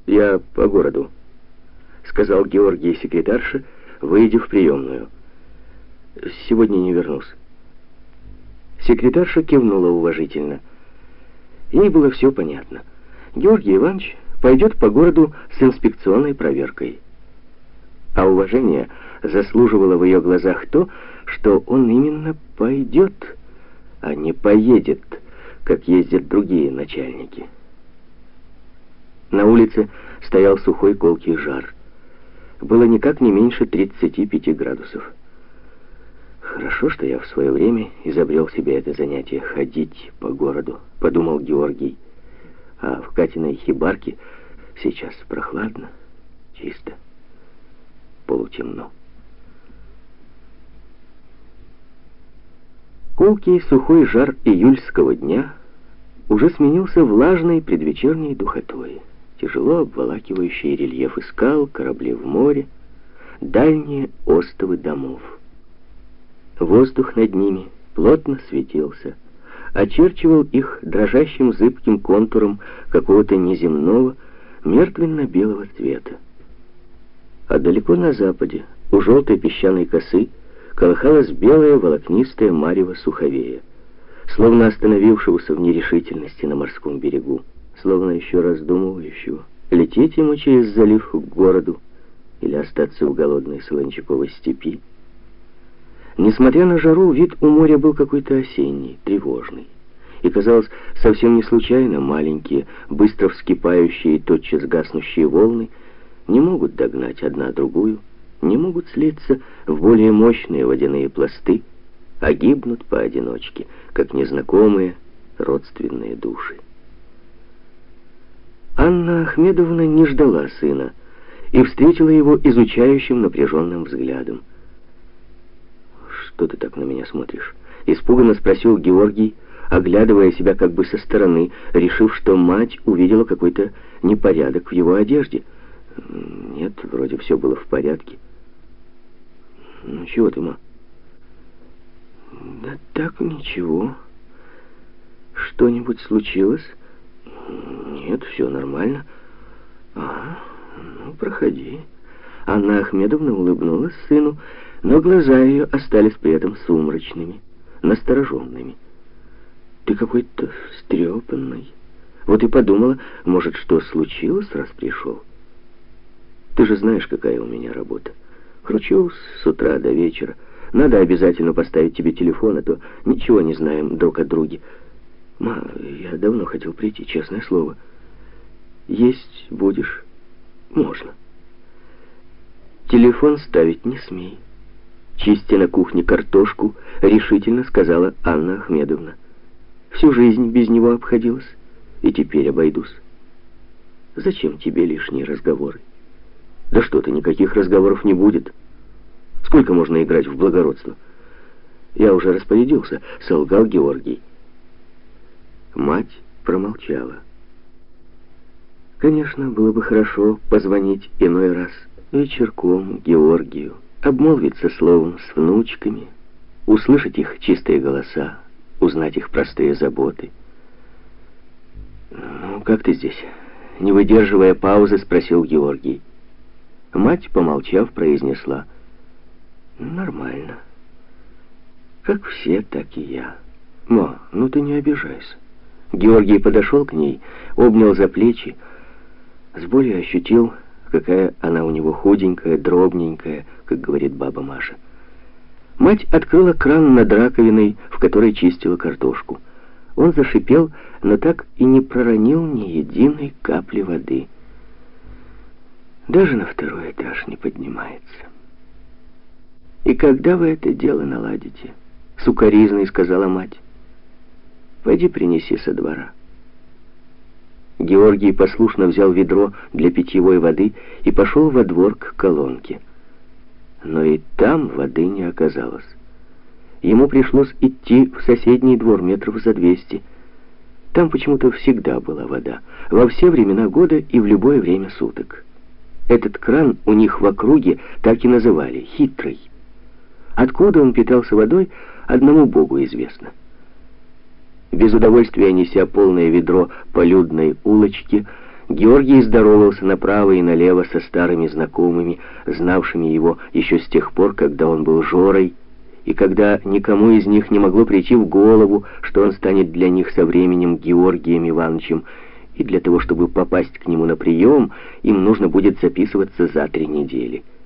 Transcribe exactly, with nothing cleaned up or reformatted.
«Я по городу», — сказал Георгий секретарше, выйдя в приемную. «Сегодня не вернусь». Секретарша кивнула уважительно. Ей было все понятно. Георгий Иванович пойдет по городу с инспекционной проверкой. А уважение заслуживало в ее глазах то, что он именно пойдет, а не поедет, как ездят другие начальники. На улице стоял сухой колкий жар. Было никак не меньше тридцати пяти градусов. «Хорошо, что я в свое время изобрел себе это занятие — ходить по городу», — подумал Георгий. «А в Катиной хибарке сейчас прохладно, чисто, полутемно». Колкий сухой жар июльского дня уже сменился влажной предвечерней духотой, тяжело обволакивающей рельефы скал, корабли в море, дальние остовы домов. Воздух над ними плотно светился, очерчивал их дрожащим зыбким контуром какого-то неземного, мертвенно-белого цвета. А далеко на западе, у желтой песчаной косы, колыхалась белая волокнистая марево суховея, словно остановившегося в нерешительности на морском берегу, словно еще раздумывающего, лететь ему через залив к городу или остаться в голодной солончаковой степи. Несмотря на жару, вид у моря был какой-то осенний, тревожный. И, казалось, совсем не случайно маленькие, быстро вскипающие и тотчас гаснущие волны не могут догнать одна другую, не могут слиться в более мощные водяные пласты, а гибнут поодиночке, как незнакомые родственные души. Анна Ахмедовна не ждала сына и встретила его изучающим напряженным взглядом. «Что ты так на меня смотришь?» — испуганно спросил Георгий, оглядывая себя как бы со стороны, решив, что мать увидела какой-то непорядок в его одежде. Нет, вроде все было в порядке. «Ну чего ты, ма?» «Да так, ничего. Что-нибудь случилось?» «Нет, все нормально». «А, ну, проходи». Анна Ахмедовна улыбнулась сыну, но глаза ее остались при этом сумрачными, настороженными. «Ты какой-то встрепанный. Вот и подумала, может, что случилось, раз пришел. Ты же знаешь, какая у меня работа. Кручусь с утра до вечера. Надо обязательно поставить тебе телефон, а то ничего не знаем друг о друге. Ма, я давно хотел прийти, честное слово. Есть будешь? Можно. Телефон ставить не смей. Чистя на кухне картошку, решительно сказала Анна Ахмедовна. Всю жизнь без него обходилась, и теперь обойдусь. Зачем тебе лишние разговоры? Да что-то, никаких разговоров не будет. Сколько можно играть в благородство? Я уже распорядился, солгал Георгий. Мать промолчала. Конечно, было бы хорошо позвонить иной раз вечерком Георгию, обмолвиться словом с внучками, услышать их чистые голоса, узнать их простые заботы. «Ну, как ты здесь?» — не выдерживая паузы, спросил Георгий. Мать, помолчав, произнесла: «Нормально. Как все, так и я. Ма, ну ты не обижайся». Георгий подошел к ней, обнял за плечи, с болью ощутил, какая она у него худенькая, дробненькая, как говорит баба Маша. Мать открыла кран над раковиной, в которой чистила картошку. Он зашипел, но так и не проронил ни единой капли воды. Даже на второй этаж не поднимается. «И когда вы это дело наладите?» — сукоризной сказала мать. «Пойди принеси со двора». Георгий послушно взял ведро для питьевой воды и пошел во двор к колонке. Но и там воды не оказалось. Ему пришлось идти в соседний двор метров за двести. Там почему-то всегда была вода, во все времена года и в любое время суток. Этот кран у них в округе так и называли — «Хитрый». Откуда он питался водой, одному Богу известно. Без удовольствия неся полное ведро по людной улочке, Георгий здоровался направо и налево со старыми знакомыми, знавшими его еще с тех пор, когда он был Жорой, и когда никому из них не могло прийти в голову, что он станет для них со временем Георгием Ивановичем, и для того, чтобы попасть к нему на прием, им нужно будет записываться за три недели.